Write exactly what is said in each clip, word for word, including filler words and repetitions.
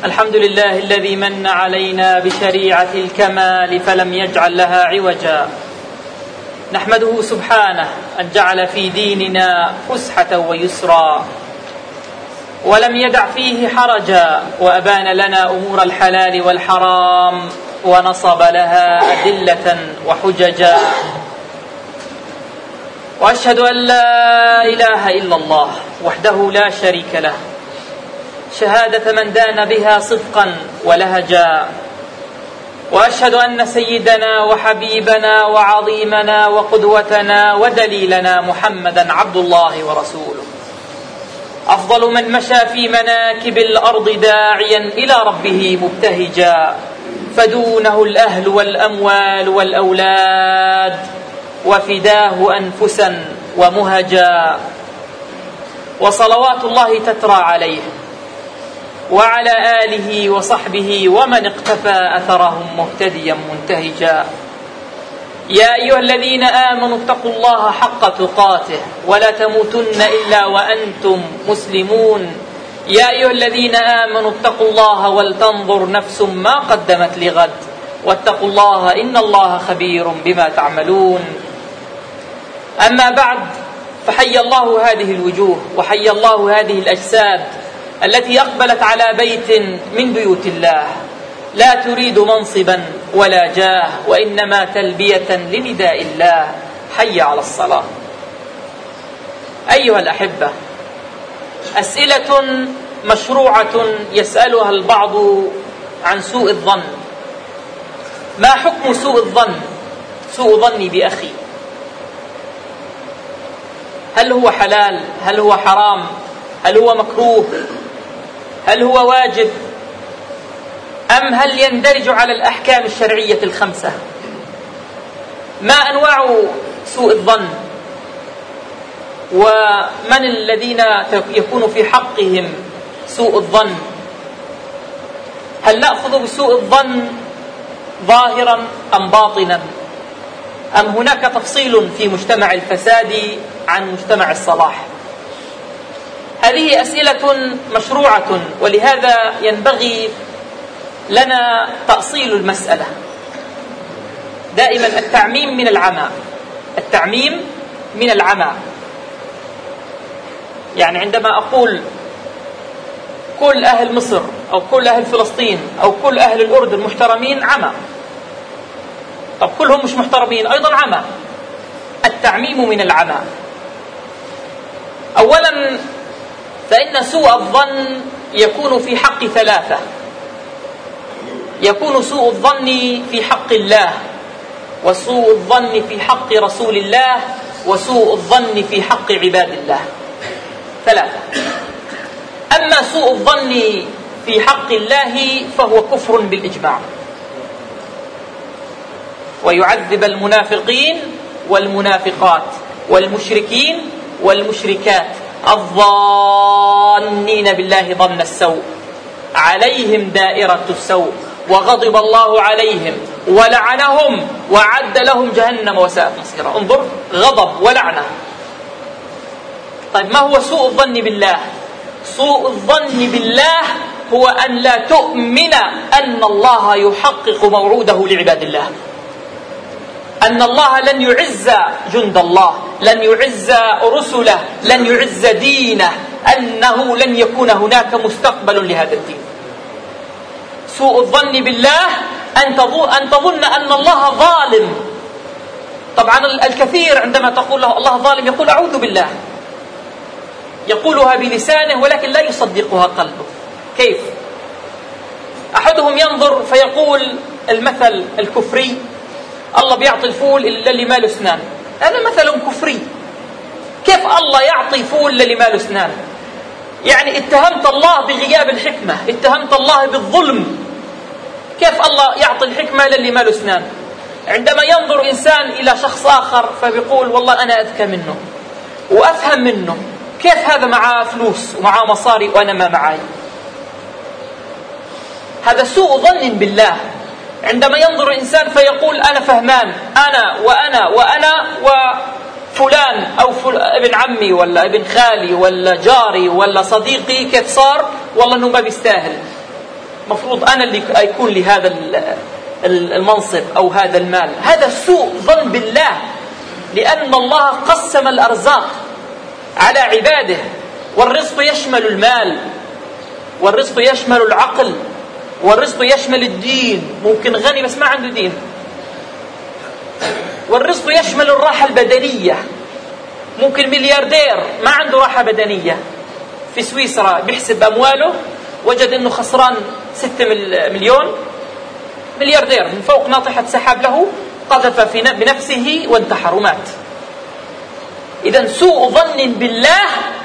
الحمد لله الذي من علينا بشريعة الكمال فلم يجعل لها عوجا. نحمده سبحانه أن جعل في ديننا فسحة ويسرا ولم يدع فيه حرجا، وأبان لنا أمور الحلال والحرام ونصب لها أدلة وحججا. وأشهد أن لا إله إلا الله وحده لا شريك له، شهادة من دان بها صدقا ولهجا. وأشهد أن سيدنا وحبيبنا وعظيمنا وقدوتنا ودليلنا محمدا عبد الله ورسوله، أفضل من مشى في مناكب الأرض داعيا إلى ربه مبتهجا، فدونه الأهل والأموال والأولاد، وفداه أنفسا ومهجا. وصلوات الله تترى عليه وعلى آله وصحبه ومن اقتفى أثرهم مهتديا منتهجا. يا أيها الذين آمنوا اتقوا الله حق تقاته ولا تموتن إلا وأنتم مسلمون. يا أيها الذين آمنوا اتقوا الله ولتنظر نفس ما قدمت لغد واتقوا الله إن الله خبير بما تعملون. أما بعد، فحي الله هذه الوجوه وحي الله هذه الأجساد التي أقبلت على بيت من بيوت الله لا تريد منصبا ولا جاه، وإنما تلبية لنداء الله: حي على الصلاة. أيها الأحبة، أسئلة مشروعة يسألها البعض عن سوء الظن. ما حكم سوء الظن؟ سوء ظني بأخي، هل هو حلال؟ هل هو حرام؟ هل هو مكروه؟ هل هو واجب؟ أم هل يندرج على الأحكام الشرعية الخمسة؟ ما أنواع سوء الظن؟ ومن الذين يكون في حقهم سوء الظن؟ هل نأخذ بسوء الظن ظاهرا أم باطنا؟ أم هناك تفصيل في مجتمع الفساد عن مجتمع الصلاح؟ هذه أسئلة مشروعة، ولهذا ينبغي لنا تأصيل المسألة. دائما التعميم من العمى، التعميم من العمى. يعني عندما أقول كل أهل مصر أو كل أهل فلسطين أو كل أهل الأردن محترمين، عمى. طب كلهم مش محترمين أيضا عمى. التعميم من العمى. أولا، فإن سوء الظن يكون في حق ثلاثة: يكون سوء الظن في حق الله، وسوء الظن في حق رسول الله، وسوء الظن في حق عباد الله. ثلاثة. أما سوء الظن في حق الله فهو كفر بالإجماع، ويعذب المنافقين والمنافقات والمشركين والمشركات الظانين بالله ظن السوء عليهم دائرة السوء، وغضب الله عليهم ولعنهم وعد لهم جهنم وساءت مصيرا. انظر، غضب ولعنة. طيب، ما هو سوء الظن بالله؟ سوء الظن بالله هو أن لا تؤمن أن الله يحقق موعوده لعباد الله، أن الله لن يعز جند الله، لن يعز رسله، لن يعز دينه، أنه لن يكون هناك مستقبل لهذا الدين. سوء الظن بالله أن تظن أن الله ظالم. طبعا الكثير عندما تقول له الله ظالم يقول أعوذ بالله، يقولها بلسانه ولكن لا يصدقها قلبه. كيف؟ أحدهم ينظر فيقول المثل الكفري: الله بيعطي الفول إلا اللي ما له أسنان. هذا مثل كفري. كيف الله يعطي فول للي ما له أسنان؟ يعني اتهمت الله بغياب الحكمة، اتهمت الله بالظلم. كيف الله يعطي الحكمة للي ما له أسنان؟ عندما ينظر إنسان إلى شخص آخر فبيقول والله أنا أذكى منه وأفهم منه، كيف هذا معاه فلوس ومعاه مصاري وأنا ما معاي؟ هذا سوء ظن بالله. عندما ينظر الإنسان فيقول أنا فهمان، أنا وأنا وأنا وفلان أو فل... ابن عمي ولا ابن خالي ولا جاري ولا صديقي كيف صار، والله أنه ما بيستاهل. مفروض أنا اللي يكون لي هذا المنصب أو هذا المال. هذا سوء ظن بالله، لأن الله قسم الأرزاق على عباده، والرزق يشمل المال، والرزق يشمل العقل، والرزق يشمل الدين. ممكن غني بس ما عنده دين. والرزق يشمل الراحة البدنية. ممكن ملياردير ما عنده راحة بدنية، في سويسرا بيحسب أمواله وجد أنه خسران ستة مليون، ملياردير من فوق ناطحة سحاب له قذف في بنفسه وانتحر ومات. إذن سوء ظن بالله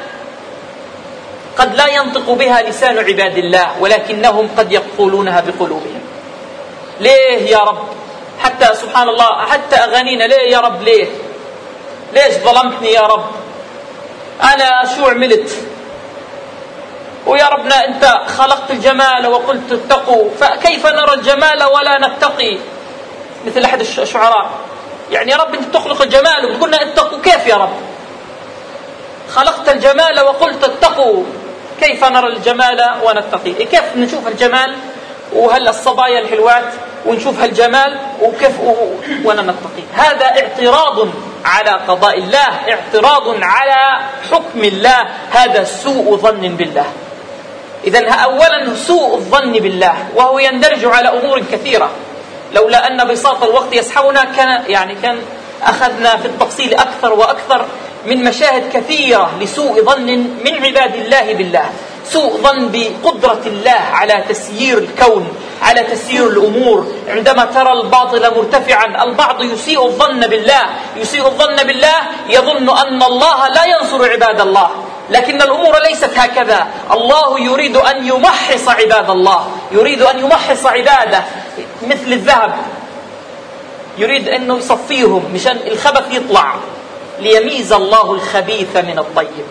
قد لا ينطق بها لسان عباد الله، ولكنهم قد يقولونها بقلوبهم. ليه يا رب؟ حتى سبحان الله حتى أغانينا ليه يا رب؟ ليه ليش ظلمتني يا رب؟ أنا شو عملت؟ ويا ربنا أنت خلقت الجمال وقلت اتقوا، فكيف نرى الجمال ولا نتقي؟ مثل أحد الشعراء، يعني يا رب أنت تخلق الجمال وبتقولنا اتقوا، كيف يا رب؟ خلقت الجمال وقلت اتقوا، كيف نرى الجمال ونتقي؟ كيف نشوف الجمال وهل الصبايا الحلوات ونشوف هالجمال وكيف ولا نتقي؟ هذا اعتراض على قضاء الله، اعتراض على حكم الله، هذا سوء ظن بالله. إذن أولا سوء الظن بالله، وهو يندرج على أمور كثيرة، لولا أن بساط الوقت يسحبنا كان يعني كان أخذنا في التفصيل أكثر وأكثر من مشاهد كثيرة لسوء ظن من عباد الله بالله. سوء ظن بقدرة الله على تسيير الكون، على تسيير الأمور. عندما ترى الباطل مرتفعا، البعض يسيء الظن بالله، يسيء الظن بالله يظن أن الله لا ينصر عباد الله، لكن الأمور ليست هكذا. الله يريد أن يمحص عباد الله، يريد أن يمحص عباده مثل الذهب، يريد أنه يصفيهم مشان الخبث يطلع، ليميز الله الخبيث من الطيب.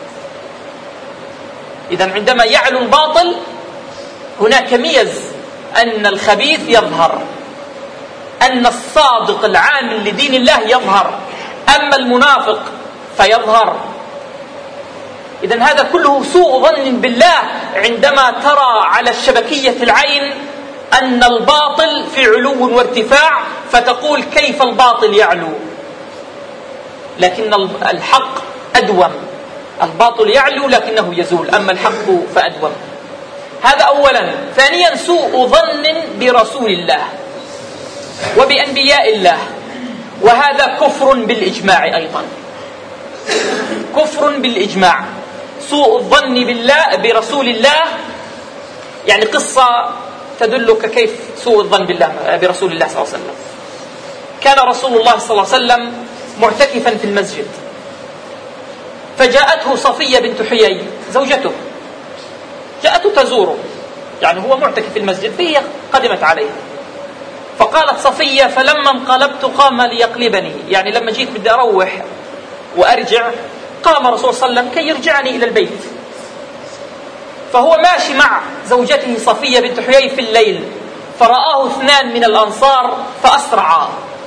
إذن عندما يعلو الباطل هناك ميز، أن الخبيث يظهر، أن الصادق العامل لدين الله يظهر، أما المنافق فيظهر. إذن هذا كله سوء ظن بالله عندما ترى على الشبكية العين أن الباطل في علو وارتفاع، فتقول كيف الباطل يعلو؟ لكن الحق أدوم. الباطل يعلو لكنه يزول، أما الحق فأدوم. هذا أولا. ثانيا سوء ظن برسول الله وبأنبياء الله، وهذا كفر بالإجماع أيضا، كفر بالإجماع. سوء الظن بالله برسول الله، يعني قصة تدلك كيف سوء الظن بالله برسول الله صلى الله عليه وسلم. كان رسول الله صلى الله عليه وسلم معتكفا في المسجد، فجاءته صفية بنت حيي زوجته، جاءته تزوره، يعني هو معتكف في المسجد، فهي قدمت عليه. فقالت صفية فلما انقلبت قام ليقلبني، يعني لما جيت بدي أروح وأرجع قام رسول صلى الله عليه وسلم كي يرجعني إلى البيت. فهو ماشي مع زوجته صفية بنت حيي في الليل، فرآه اثنان من الأنصار فأسرعا،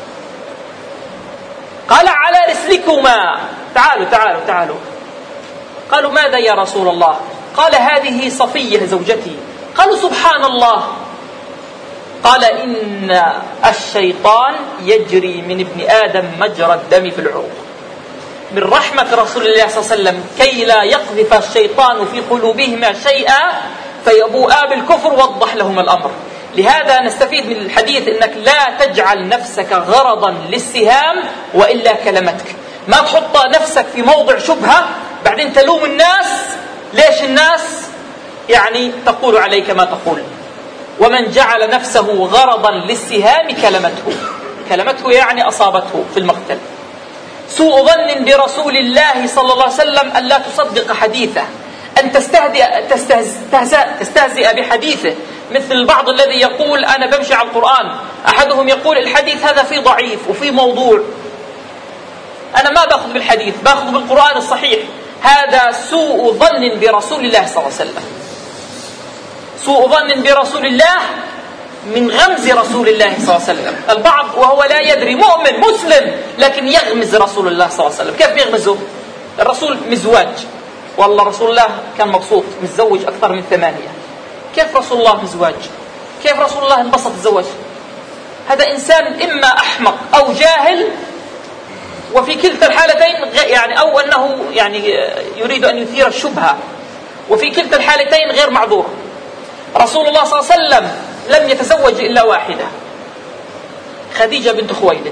قال على رسلكما، تعالوا تعالوا تعالوا. قالوا ماذا يا رسول الله؟ قال هذه صفية زوجتي. قالوا سبحان الله. قال إن الشيطان يجري من ابن آدم مجرى الدم في العروق. من رحمة رسول الله صلى الله عليه وسلم كي لا يقذف الشيطان في قلوبهما شيئا فيبوءا بالكفر، وضح لهم الأمر. لهذا نستفيد من الحديث أنك لا تجعل نفسك غرضا للسهام وإلا كلمتك. ما تحط نفسك في موضع شبهة بعدين تلوم الناس، ليش الناس يعني تقول عليك ما تقول. ومن جعل نفسه غرضا للسهام كلمته، كلمته يعني أصابته في المقتل. سوء ظن برسول الله صلى الله عليه وسلم أن لا تصدق حديثه، أن تستهزئ, تستهزئ, تستهزئ بحديثه، مثل البعض الذي يقول أنا بمشي على القرآن، أحدهم يقول الحديث هذا فيه ضعيف وفيه موضوع، أنا ما بأخذ بالحديث، بأخذ بالقرآن الصحيح. هذا سوء ظن برسول الله صلى الله عليه وسلم. سوء ظن برسول الله من غمز رسول الله صلى الله عليه وسلم. البعض وهو لا يدري مؤمن مسلم لكن يغمز رسول الله صلى الله عليه وسلم. كيف يغمزه؟ الرسول مزواج، والله رسول الله كان مبسوط، متزوج أكثر من ثمانية، كيف رسول الله بزواج؟ كيف رسول الله انبسط الزواج؟ هذا إنسان إما أحمق أو جاهل، وفي كلتا الحالتين يعني أو أنه يعني يريد أن يثير الشبهة، وفي كلتا الحالتين غير معذور. رسول الله صلى الله عليه وسلم لم يتزوج إلا واحدة، خديجة بنت خويلد،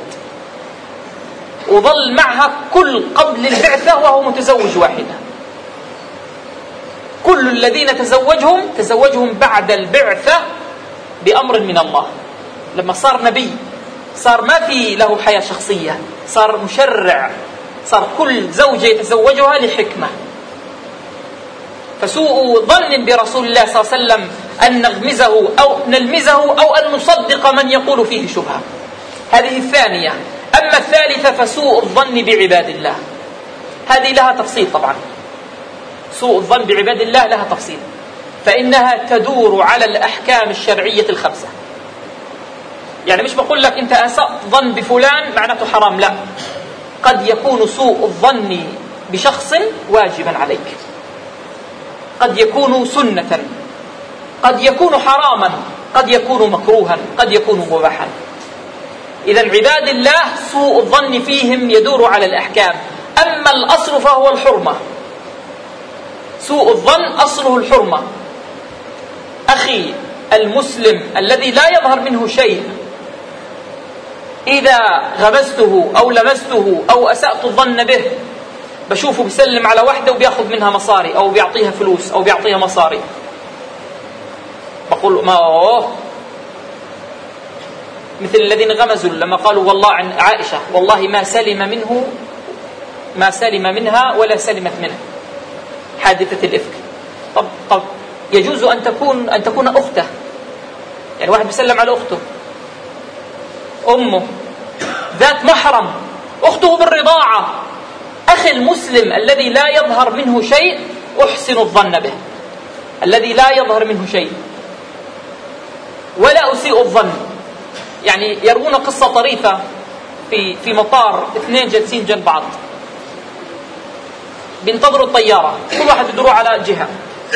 وظل معها كل قبل البعثة وهو متزوج واحدة. كل الذين تزوجهم تزوجهم بعد البعثة بأمر من الله. لما صار نبي صار ما في له حياة شخصية، صار مشرع، صار كل زوجة يتزوجها لحكمة. فسوء ظن برسول الله صلى الله عليه وسلم أن نغمزه أو نلمزه أو أن نصدق من يقول فيه شبهة. هذه الثانية. أما الثالثة فسوء الظن بعباد الله، هذه لها تفصيل طبعا. سوء الظن بعباد الله لها تفصيل، فإنها تدور على الأحكام الشرعية الخمسة. يعني مش بقول لك أنت أسأت ظن بفلان معناته حرام، لا، قد يكون سوء الظن بشخص واجبا عليك، قد يكون سنة، قد يكون حراما، قد يكون مكروها، قد يكون مباحا. إذا عباد الله سوء الظن فيهم يدور على الأحكام. أما الأصل فهو الحرمة. سوء الظن أصله الحرمة. أخي المسلم الذي لا يظهر منه شيء، إذا غمزته أو لمسته أو أسأت الظن به، بشوفه بيسلم على واحدة وبياخذ منها مصاري أو بيعطيها فلوس أو بيعطيها مصاري، بقول ما أوه. مثل الذين غمزوا لما قالوا والله عن عائشة والله ما سلم منه ما سلم منها ولا سلمت منه، حادثة الإفك. طب طب يجوز أن تكون أن تكون أخته، يعني واحد بيسلم على أخته، أمه ذات محرم، أخته بالرضاعة. أخي المسلم الذي لا يظهر منه شيء أحسن الظن به، الذي لا يظهر منه شيء ولا أسيء الظن. يعني يروون قصة طريفة في في مطار، اثنين جالسين جنب بعض بينتظروا الطيارة، كل واحد يدور على جهة.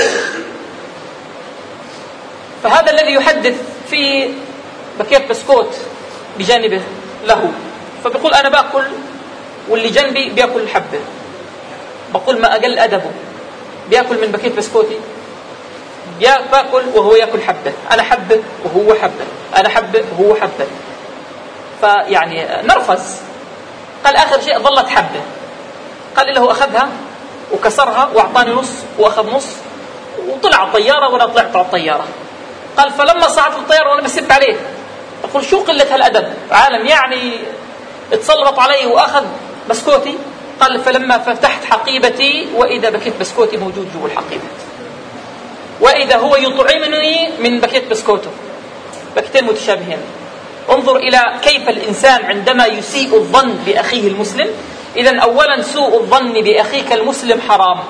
فهذا الذي يحدث في باكيت بسكوت بجانبه له، فبيقول أنا باكل واللي جنبي بياكل حبة. بقول ما أقل أدبه، بياكل من باكيت بسكوتي، باكل وهو ياكل حبة، أنا حبة وهو حبة، أنا حبة وهو حبة. فيعني نرفز. قال آخر شيء ظلت حبة. قال له أخذها وكسرها وأعطاني نص وأخذ نص وطلع الطيارة وأنا طلعت على الطيارة. قال فلما صعدت الطيارة وأنا بسب عليه، أقول شو قلة هالأدب، عالم يعني اتسلط علي وأخذ بسكوتي. قال فلما فتحت حقيبتي وإذا بكيت بسكوتي موجود جوا الحقيبة، وإذا هو يطعمني من بكيت بسكوته. بكتين متشابهين. انظر إلى كيف الإنسان عندما يسيء الظن بأخيه المسلم. إذن أولا سوء الظن بأخيك المسلم حرام.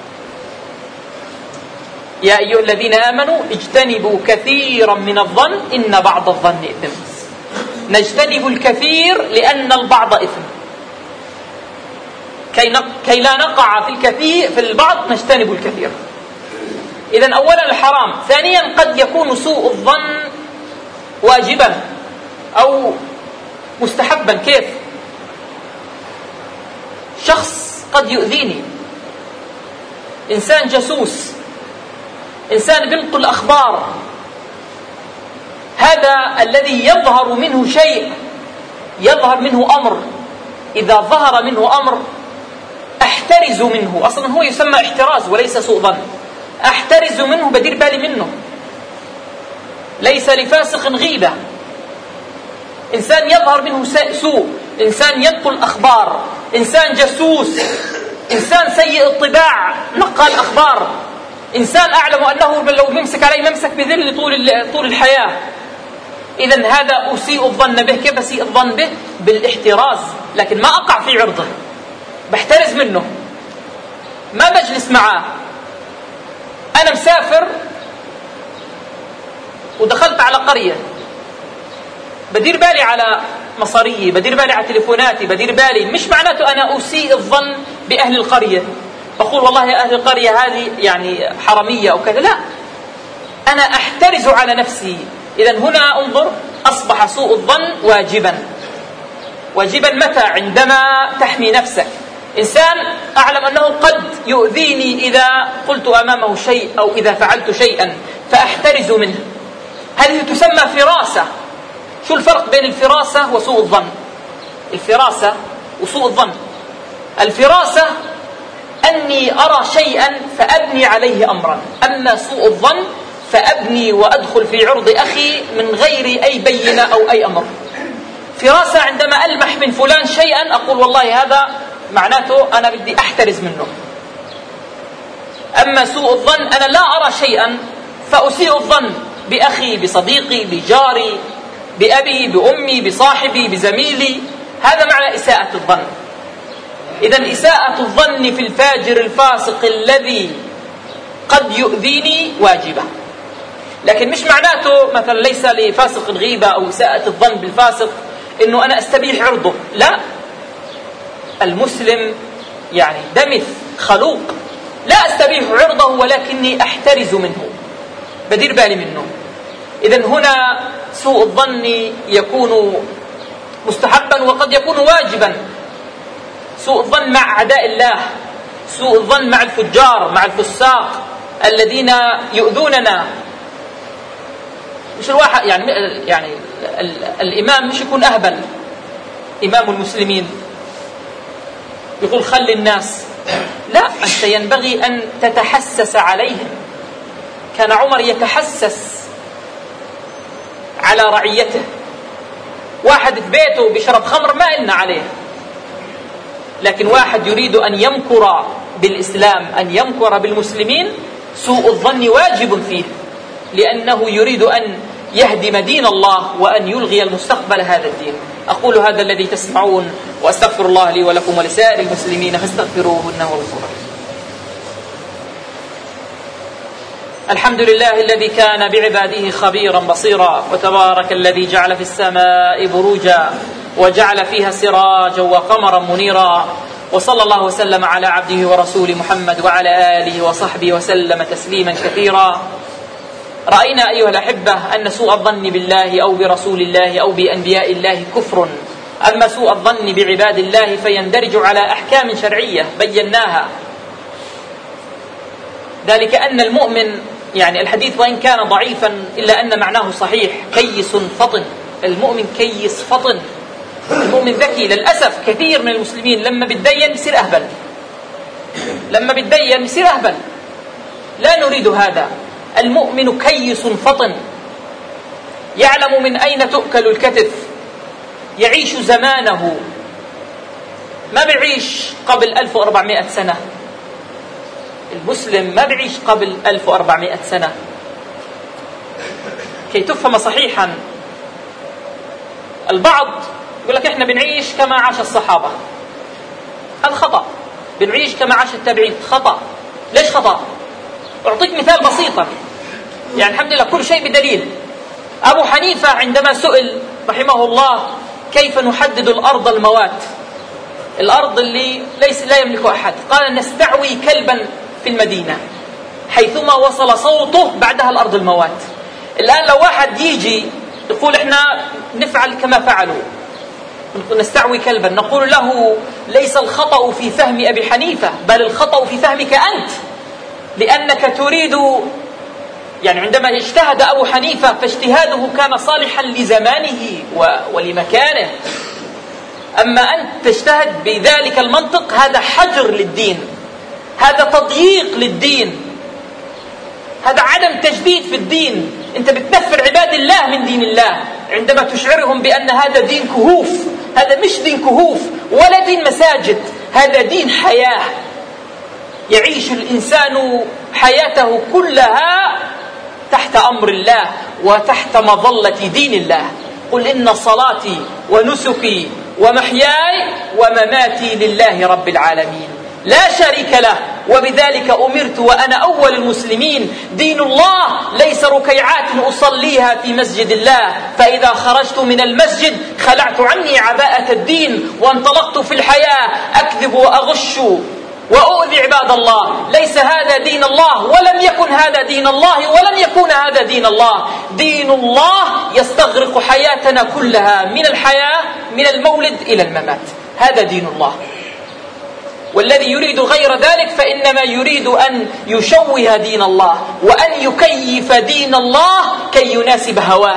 يا أيها الذين آمنوا اجتنبوا كثيرا من الظن إن بعض الظن إثم. نجتنب الكثير لأن البعض إثم، كي, كي لا نقع في الكثير في البعض نجتنب الكثير. إذن أولا الحرام. ثانيا قد يكون سوء الظن واجبا أو مستحبا. كيف؟ شخص قد يؤذيني، إنسان جاسوس، إنسان بينقل أخبار، هذا الذي يظهر منه شيء، يظهر منه أمر. إذا ظهر منه أمر أحترز منه. أصلا هو يسمى احتراز وليس سوء ظن. أحترز منه، بدير بالي منه. ليس لفاسق غيبة. إنسان يظهر منه سوء، إنسان ينقل أخبار، إنسان جاسوس، إنسان سيء الطباع نقل أخبار، إنسان أعلم أنه لو ممسك عليه ممسك بذل طول طول الحياة. إذن هذا أسيء الظن به. كيف أسيء الظن به؟ بالاحتراز، لكن ما أقع في عرضه، بحترز منه، ما بجلس معاه. أنا مسافر ودخلت على قرية، بدير بالي على مصاريي، بدير بالي على تليفوناتي، بدير بالي. مش معناته أنا أسيء الظن بأهل القرية، بقول والله يا أهل القرية هذه يعني حرامية أو كذا، لا. أنا أحترز على نفسي. إذن هنا انظر، أصبح سوء الظن واجبا. واجبا متى؟ عندما تحمي نفسك. إنسان أعلم أنه قد يؤذيني إذا قلت أمامه شيء أو إذا فعلت شيئا فأحترز منه، هذه تسمى فراسة. شو الفرق بين الفراسة وسوء الظن؟ الفراسة وسوء الظن، الفراسة أني أرى شيئا فأبني عليه أمرا، أما سوء الظن فأبني وأدخل في عرض أخي من غير أي بينة أو أي أمر. فراسة عندما ألمح من فلان شيئا أقول والله هذا معناته أنا بدي أحترز منه. أما سوء الظن أنا لا أرى شيئا فأسيء الظن بأخي، بصديقي، بجاري، بأبي، بأمي، بصاحبي، بزميلي. هذا معنى إساءة الظن. إذن إساءة الظن في الفاجر الفاسق الذي قد يؤذيني واجبة، لكن مش معناته مثلا ليس لفاسق الغيبة أو إساءة الظن بالفاسق إنه أنا أستبيح عرضه، لا. المسلم يعني دمث خلوق، لا أستبيح عرضه ولكني أحترز منه، بدير بالي منه. إذن هنا سوء الظن يكون مستحبا وقد يكون واجبا. سوء الظن مع أعداء الله، سوء الظن مع الفجار، مع الفساق الذين يؤذوننا. مش الواحد يعني يعني الإمام مش يكون أهبل، إمام المسلمين يقول خلي الناس، لا، أنت ينبغي أن تتحسس عليهم. كان عمر يتحسس على رعيته. واحد في بيته بيشرب خمر ما إلنا عليه، لكن واحد يريد أن يمكر بالإسلام، أن يمكر بالمسلمين، سوء الظن واجب فيه، لأنه يريد أن يهدم دين الله وأن يلغي المستقبل هذا الدين. أقول هذا الذي تسمعون وأستغفر الله لي ولكم ولسائر المسلمين فاستغفروه إنه هو الغفور الرحيم. الحمد لله الذي كان بعباده خبيرا بصيرا، وتبارك الذي جعل في السماء بروجا وجعل فيها سراجا وقمرا منيرا، وصلى الله وسلم على عبده ورسوله محمد وعلى آله وصحبه وسلم تسليما كثيرا. رأينا أيها الأحبة أن سوء الظن بالله أو برسول الله أو بأنبياء الله كفر، أما سوء الظن بعباد الله فيندرج على أحكام شرعية بيناها. ذلك أن المؤمن، يعني الحديث وإن كان ضعيفا إلا أن معناه صحيح، كيس فطن. المؤمن كيس فطن، المؤمن ذكي. للأسف كثير من المسلمين لما بتدين يصير أهبل، لما بتدين يصير أهبل. لا نريد هذا. المؤمن كيس فطن، يعلم من أين تؤكل الكتف، يعيش زمانه، ما بيعيش قبل ألف وأربعمائة سنة. المسلم ما بيعيش قبل ألف وأربعمائة سنة. كي تفهم صحيحا، البعض يقول لك إحنا بنعيش كما عاش الصحابة، هذا خطأ. بنعيش كما عاش التابعين، خطأ. ليش خطأ؟ أعطيك مثال بسيطا، يعني الحمد لله كل شيء بدليل. أبو حنيفة عندما سئل رحمه الله كيف نحدد الأرض الموات، الأرض اللي ليس لا يملكها أحد، قال نستعوي كلبا في المدينة، حيثما وصل صوته بعدها الأرض الموات. الآن لو واحد يجي يقول إحنا نفعل كما فعلوا، نستعوي كلبا، نقول له ليس الخطأ في فهم أبي حنيفة، بل الخطأ في فهمك أنت، لأنك تريد، يعني عندما اجتهد أبو حنيفة فاجتهاده كان صالحا لزمانه ولمكانه، أما أنت تجتهد بذلك المنطق هذا حجر للدين، هذا تضييق للدين، هذا عدم تجديد في الدين. أنت بتنفر عباد الله من دين الله عندما تشعرهم بأن هذا دين كهوف. هذا مش دين كهوف ولا دين مساجد، هذا دين حياة. يعيش الإنسان حياته كلها تحت أمر الله وتحت مظلة دين الله. قل إن صلاتي ونسكي ومحياي ومماتي لله رب العالمين لا شريك له وبذلك أمرت وأنا أول المسلمين. دين الله ليس ركيعات أصليها في مسجد الله، فإذا خرجت من المسجد خلعت عني عباءة الدين وانطلقت في الحياة أكذب وأغش وأؤذي عباد الله. ليس هذا دين الله، ولم يكن هذا دين الله، ولن يكون هذا دين الله. دين الله يستغرق حياتنا كلها، من الحياة من المولد إلى الممات. هذا دين الله. والذي يريد غير ذلك فإنما يريد أن يشوه دين الله، وأن يكيف دين الله كي يناسب هواه.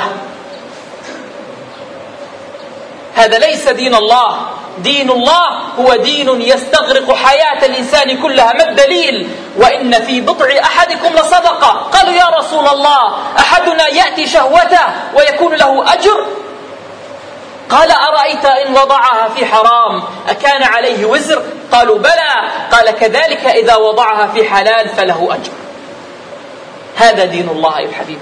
هذا ليس دين الله. دين الله هو دين يستغرق حياة الإنسان كلها. ما الدليل؟ وإن في بضع أحدكم لصدقة. قالوا يا رسول الله أحدنا يأتي شهوته ويكون له أجر؟ قال أرأيت إن وضعها في حرام أكان عليه وزر؟ قالوا بلى. قال كذلك إذا وضعها في حلال فله أجر. هذا دين الله يا حبيبي.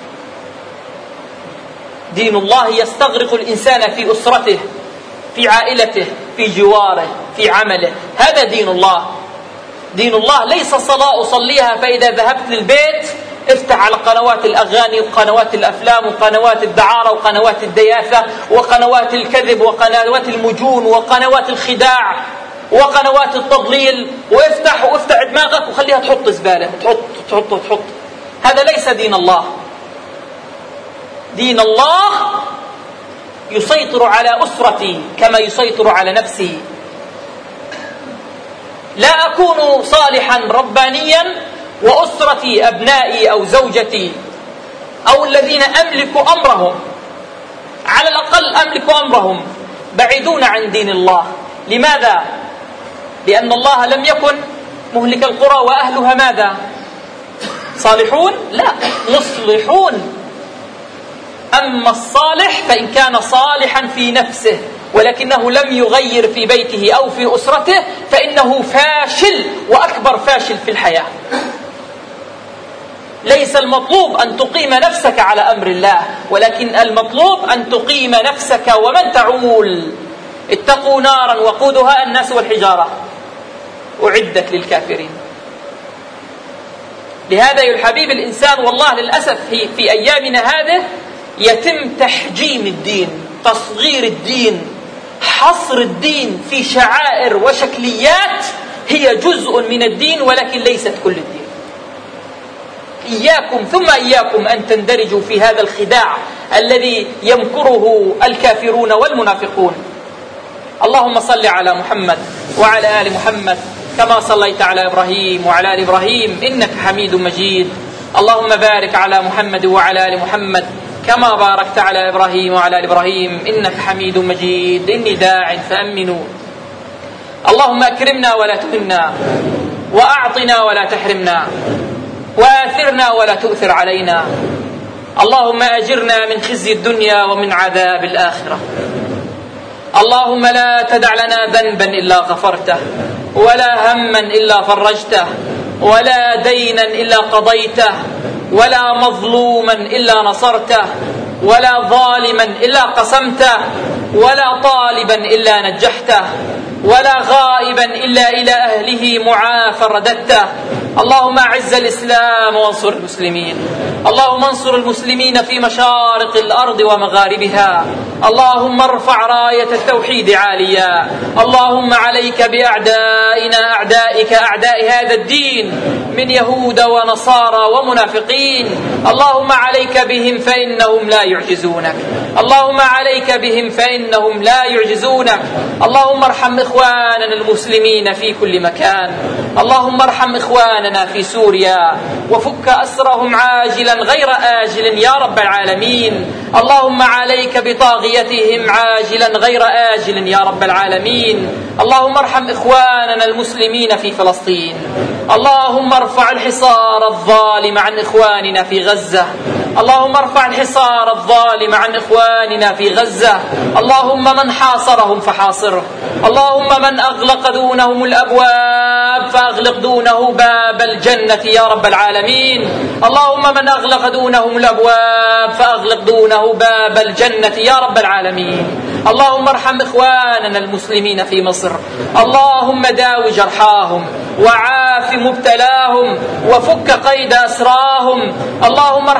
دين الله يستغرق الإنسان في أسرته، في عائلته، في جواره، في عمله. هذا دين الله. دين الله ليس صلاة أصليها فإذا ذهبت للبيت افتح على قنوات الأغاني وقنوات الأفلام وقنوات الدعارة وقنوات الدياثة وقنوات الكذب وقنوات المجون وقنوات الخداع وقنوات التضليل، وافتح وافتح دماغك وخليها تحط زبالة، تحط تحط تحط. هذا ليس دين الله. دين الله يسيطر على أسرتي كما يسيطر على نفسي. لا أكون صالحا ربانيا وأسرتي أبنائي أو زوجتي أو الذين أملك أمرهم، على الأقل أملك أمرهم، بعيدون عن دين الله. لماذا؟ لأن الله لم يكن مهلك القرى وأهلها ماذا؟ صالحون؟ لا، مصلحون. أما الصالح فإن كان صالحا في نفسه ولكنه لم يغير في بيته أو في أسرته فإنه فاشل وأكبر فاشل في الحياة. ليس المطلوب أن تقيم نفسك على أمر الله، ولكن المطلوب أن تقيم نفسك ومن تعول. اتقوا نارا وقودها الناس والحجارة أعدت للكافرين. لهذا يا الحبيب الإنسان والله للأسف في, في أيامنا هذه يتم تحجيم الدين، تصغير الدين، حصر الدين في شعائر وشكليات هي جزء من الدين ولكن ليست كل الدين. إياكم ثم إياكم أن تندرجوا في هذا الخداع الذي يمكره الكافرون والمنافقون. اللهم صل على محمد وعلى آل محمد كما صليت على إبراهيم وعلى آل إبراهيم إنك حميد مجيد. اللهم بارك على محمد وعلى آل محمد كما باركت على إبراهيم وعلى آل إبراهيم إنك حميد مجيد. إني داع فأمنوا. اللهم أكرمنا ولا تهنا، وأعطنا ولا تحرمنا، وآثرنا ولا تؤثر علينا. اللهم أجرنا من خزي الدنيا ومن عذاب الآخرة. اللهم لا تدع لنا ذنبا إلا غفرته، ولا هما إلا فرجته، ولا دينا إلا قضيته، ولا مظلوما إلا نصرته، ولا ظالما إلا قسمته، ولا طالبا إلا نجحته، ولا غائبا إلا إلى أهله معافى رددته. اللهم أعز الإسلام وانصر المسلمين. اللهم انصر المسلمين في مشارق الأرض ومغاربها. اللهم ارفع راية التوحيد عاليا. اللهم عليك بأعدائنا أعدائك أعداء هذا الدين من يهود ونصارى ومنافقين. اللهم عليك بهم فإنهم لا يعجزونك. اللهم عليك بهم فإنهم لا يعجزونك. اللهم ارحم إخواننا المسلمين في كل مكان. اللهم ارحم إخواننا في سوريا وفك أسرهم عاجلا غير آجل يا رب العالمين. اللهم عليك بطاغيتهم عاجلا غير آجل يا رب العالمين. اللهم ارحم إخواننا المسلمين في فلسطين. اللهم ارفع الحصار الظالم عن إخواننا في غزة. اللهم ارفع الحصار الظالم عن إخواننا في غزة. اللهم من حاصرهم فحاصره. اللهم من أغلق دونهم الأبواب فأغلق دونه باب الجنة يا رب العالمين. اللهم من أغلق دونهم الأبواب فأغلق دونه باب الجنة يا رب العالمين. اللهم ارحم إخواننا المسلمين في مصر. اللهم داوي جرحاهم وعاف مبتلاهم وفك قيد أسراهم. اللهم ارحم إخواننا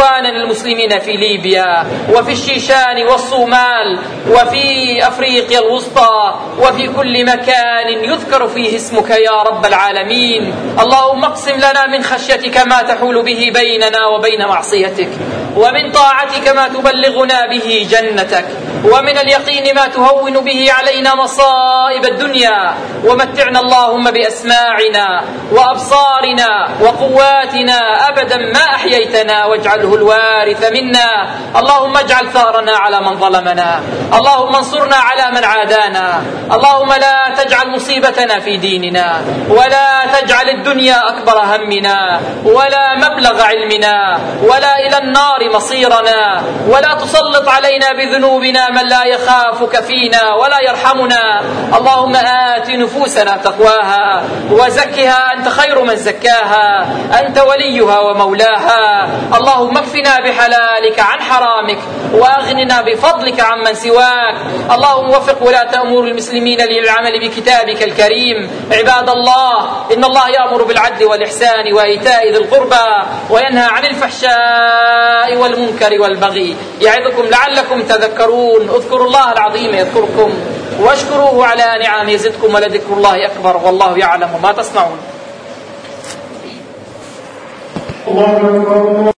إخواننا المسلمين في ليبيا وفي الشيشان والصومال وفي أفريقيا الوسطى وفي كل مكان يذكر فيه اسمك يا رب العالمين. اللهم اقسم لنا من خشيتك ما تحول به بيننا وبين معصيتك، ومن طاعتك ما تبلغنا به جنتك، ومن اليقين ما تهون به علينا مصائب الدنيا، ومتعنا اللهم بأسماعنا وأبصارنا وقواتنا أبدا ما أحييتنا، واجعله الوارث منا. اللهم اجعل ثارنا على من ظلمنا، اللهم انصرنا على من عادانا، اللهم لا تجعل مصيبتنا في ديننا، ولا تجعل الدنيا أكبر همنا، ولا مبلغ علمنا، ولا إلى النار مصيرنا، ولا تسلط علينا بذنوبنا من لا يخافك فينا ولا يرحمنا. اللهم آت نفوسنا تقواها وزكها أنت خير من زكاها، أنت وليها ومولاها. اللهم اكفنا بحلالك عن حرامك، وأغننا بفضلك عمن سواك. اللهم وفق ولاة أمور المسلمين للعمل بكتابك الكريم. عباد الله، إن الله يأمر بالعدل والإحسان وإيتاء ذي القربى وينهى عن الفحشاء والمنكر والبغي، يعظكم لعلكم تذكرون. اذكروا الله العظيم يذكركم، واشكروه على نعم يزدكم، ولذكر الله أكبر، والله يعلم ما تصنعون.